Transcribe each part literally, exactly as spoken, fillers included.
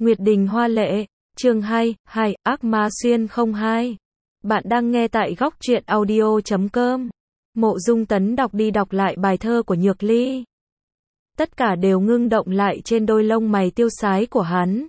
Nguyệt Đình Hoa Lệ, chương hai, hai, Ác Ma Xuyên không hai. Bạn đang nghe tại góc truyện audio chấm com. Mộ Dung Tấn đọc đi đọc lại bài thơ của Nhược Ly. Tất cả đều ngưng động lại trên đôi lông mày tiêu sái của hắn.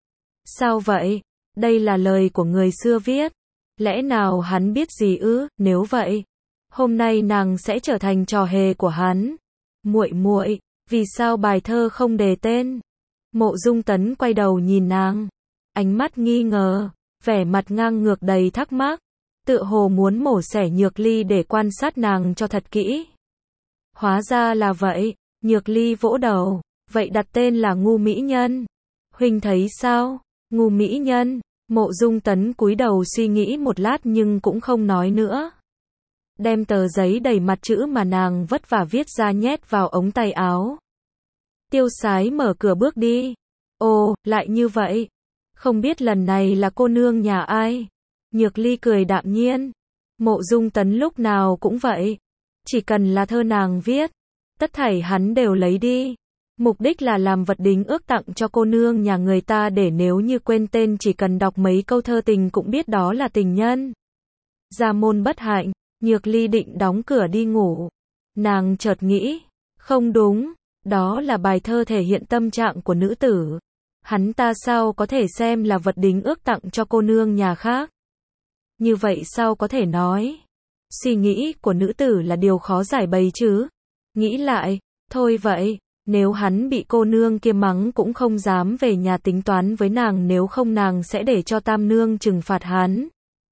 Sao vậy? Đây là lời của người xưa viết. Lẽ nào hắn biết gì ư? Nếu vậy, hôm nay nàng sẽ trở thành trò hề của hắn. Muội muội, vì sao bài thơ không đề tên? Mộ Dung Tấn quay đầu nhìn nàng, ánh mắt nghi ngờ, vẻ mặt ngang ngược đầy thắc mắc, tựa hồ muốn mổ xẻ Nhược Ly để quan sát nàng cho thật kỹ. Hóa ra là vậy. Nhược Ly vỗ đầu, vậy đặt tên là Ngu Mỹ Nhân. Huynh thấy sao? Ngu Mỹ Nhân. Mộ Dung Tấn cúi đầu suy nghĩ một lát nhưng cũng không nói nữa. Đem tờ giấy đầy mặt chữ mà nàng vất vả viết ra nhét vào ống tay áo. Tiêu sái mở cửa bước đi. Ồ, lại như vậy. Không biết lần này là cô nương nhà ai? Nhược Ly cười đạm nhiên. Mộ Dung Tấn lúc nào cũng vậy. Chỉ cần là thơ nàng viết, tất thảy hắn đều lấy đi. Mục đích là làm vật đính ước tặng cho cô nương nhà người ta để nếu như quên tên chỉ cần đọc mấy câu thơ tình cũng biết đó là tình nhân. Gia môn bất hạnh, Nhược Ly định đóng cửa đi ngủ. Nàng chợt nghĩ, không đúng, đó là bài thơ thể hiện tâm trạng của nữ tử. Hắn ta sao có thể xem là vật đính ước tặng cho cô nương nhà khác? Như vậy sao có thể nói? Suy nghĩ của nữ tử là điều khó giải bày chứ. Nghĩ lại, thôi vậy, nếu hắn bị cô nương kia mắng cũng không dám về nhà tính toán với nàng, nếu không nàng sẽ để cho tam nương trừng phạt hắn.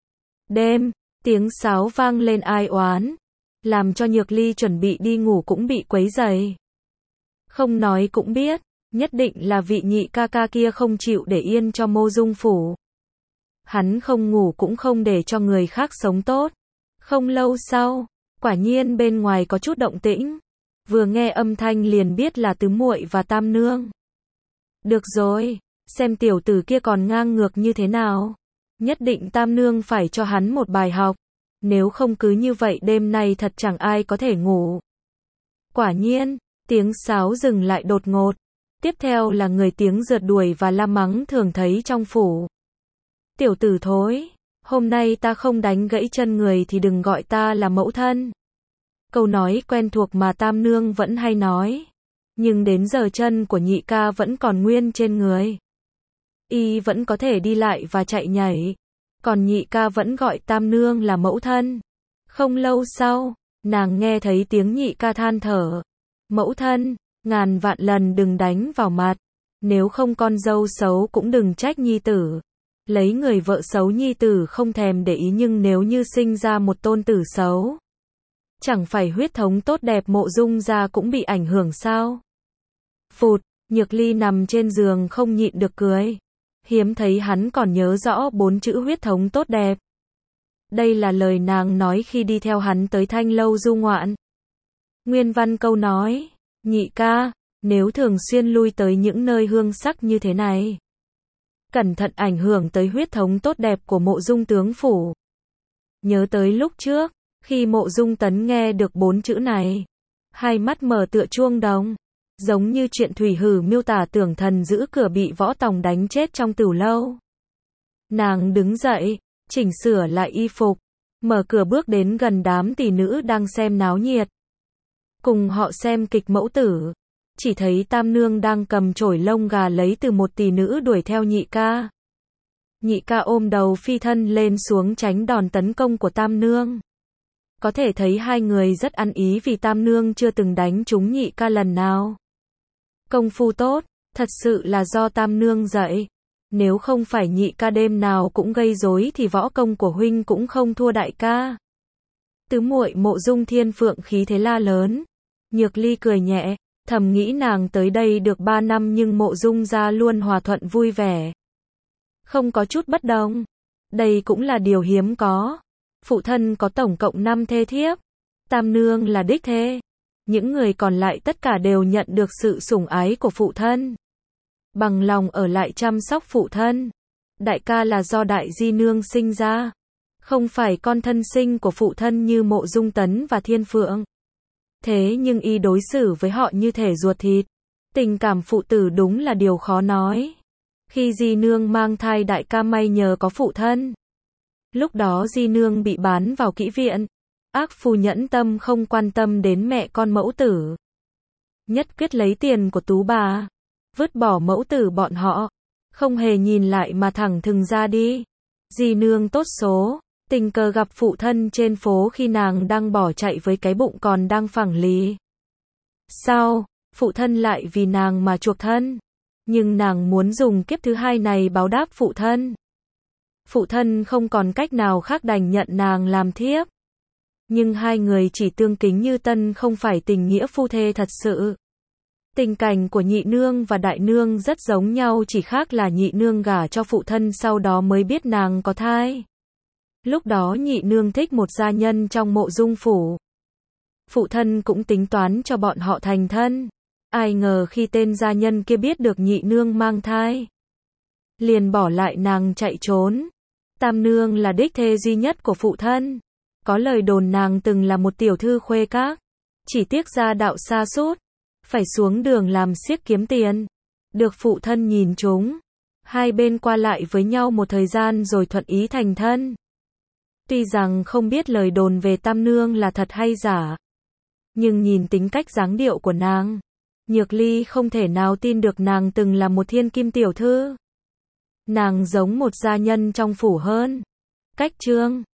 Đêm, tiếng sáo vang lên ai oán, làm cho Nhược Ly chuẩn bị đi ngủ cũng bị quấy rầy. Không nói cũng biết, nhất định là vị nhị ca ca kia không chịu để yên cho Mộ Dung phủ. Hắn không ngủ cũng không để cho người khác sống tốt. Không lâu sau, quả nhiên bên ngoài có chút động tĩnh. Vừa nghe âm thanh liền biết là tứ muội và tam nương. Được rồi, xem tiểu tử kia còn ngang ngược như thế nào. Nhất định tam nương phải cho hắn một bài học. Nếu không cứ như vậy đêm nay thật chẳng ai có thể ngủ. Quả nhiên, tiếng sáo dừng lại đột ngột. Tiếp theo là người tiếng rượt đuổi và la mắng thường thấy trong phủ. Tiểu tử thối, hôm nay ta không đánh gãy chân người thì đừng gọi ta là mẫu thân. Câu nói quen thuộc mà tam nương vẫn hay nói. Nhưng đến giờ chân của nhị ca vẫn còn nguyên trên người. Y vẫn có thể đi lại và chạy nhảy. Còn nhị ca vẫn gọi tam nương là mẫu thân. Không lâu sau, nàng nghe thấy tiếng nhị ca than thở. Mẫu thân, ngàn vạn lần đừng đánh vào mặt. Nếu không con dâu xấu cũng đừng trách nhi tử. Lấy người vợ xấu nhi tử không thèm để ý, nhưng nếu như sinh ra một tôn tử xấu, chẳng phải huyết thống tốt đẹp Mộ Dung gia cũng bị ảnh hưởng sao? Phụt, Nhược Ly nằm trên giường không nhịn được cười. Hiếm thấy hắn còn nhớ rõ bốn chữ huyết thống tốt đẹp. Đây là lời nàng nói khi đi theo hắn tới Thanh Lâu du ngoạn. Nguyên văn câu nói, nhị ca, nếu thường xuyên lui tới những nơi hương sắc như thế này, cẩn thận ảnh hưởng tới huyết thống tốt đẹp của Mộ Dung tướng phủ. Nhớ tới lúc trước, khi Mộ Dung Tấn nghe được bốn chữ này, hai mắt mở tựa chuông đồng, giống như chuyện Thủy Hử miêu tả tưởng thần giữ cửa bị Võ Tòng đánh chết trong tửu lâu. Nàng đứng dậy, chỉnh sửa lại y phục, mở cửa bước đến gần đám tỷ nữ đang xem náo nhiệt. Cùng họ xem kịch mẫu tử, chỉ thấy tam nương đang cầm chổi lông gà lấy từ một tỷ nữ đuổi theo nhị ca. Nhị ca ôm đầu phi thân lên xuống tránh đòn tấn công của tam nương. Có thể thấy hai người rất ăn ý vì tam nương chưa từng đánh trúng nhị ca lần nào. Công phu tốt, thật sự là do tam nương dạy. Nếu không phải nhị ca đêm nào cũng gây rối thì võ công của huynh cũng không thua đại ca. Tứ muội Mộ Dung Thiên Phượng khí thế la lớn. Nhược Ly cười nhẹ, thầm nghĩ nàng tới đây được ba năm nhưng Mộ Dung gia luôn hòa thuận vui vẻ. Không có chút bất đồng. Đây cũng là điều hiếm có. Phụ thân có tổng cộng năm thê thiếp. Tam nương là đích thê. Những người còn lại tất cả đều nhận được sự sủng ái của phụ thân. Bằng lòng ở lại chăm sóc phụ thân. Đại ca là do đại di nương sinh ra. Không phải con thân sinh của phụ thân như Mộ Dung Tấn và Thiên Phượng. Thế nhưng y đối xử với họ như thể ruột thịt. Tình cảm phụ tử đúng là điều khó nói. Khi Di Nương mang thai đại ca may nhờ có phụ thân. Lúc đó Di Nương bị bán vào kỹ viện. Ác phu nhẫn tâm không quan tâm đến mẹ con mẫu tử. Nhất quyết lấy tiền của tú bà. Vứt bỏ mẫu tử bọn họ. Không hề nhìn lại mà thẳng thừng ra đi. Di Nương tốt số. Tình cờ gặp phụ thân trên phố khi nàng đang bỏ chạy với cái bụng còn đang phẳng lì. Sau, phụ thân lại vì nàng mà chuộc thân. Nhưng nàng muốn dùng kiếp thứ hai này báo đáp phụ thân. Phụ thân không còn cách nào khác đành nhận nàng làm thiếp. Nhưng hai người chỉ tương kính như tân không phải tình nghĩa phu thê thật sự. Tình cảnh của nhị nương và đại nương rất giống nhau, chỉ khác là nhị nương gả cho phụ thân sau đó mới biết nàng có thai. Lúc đó nhị nương thích một gia nhân trong Mộ Dung phủ. Phụ thân cũng tính toán cho bọn họ thành thân. Ai ngờ khi tên gia nhân kia biết được nhị nương mang thai, liền bỏ lại nàng chạy trốn. Tam nương là đích thê duy nhất của phụ thân. Có lời đồn nàng từng là một tiểu thư khuê các. Chỉ tiếc gia đạo sa sút, phải xuống đường làm xiếc kiếm tiền. Được phụ thân nhìn trúng. Hai bên qua lại với nhau một thời gian rồi thuận ý thành thân. Tuy rằng không biết lời đồn về Tam nương là thật hay giả, nhưng nhìn tính cách dáng điệu của nàng, Nhược Ly không thể nào tin được nàng từng là một thiên kim tiểu thư. Nàng giống một gia nhân trong phủ hơn. Cách chương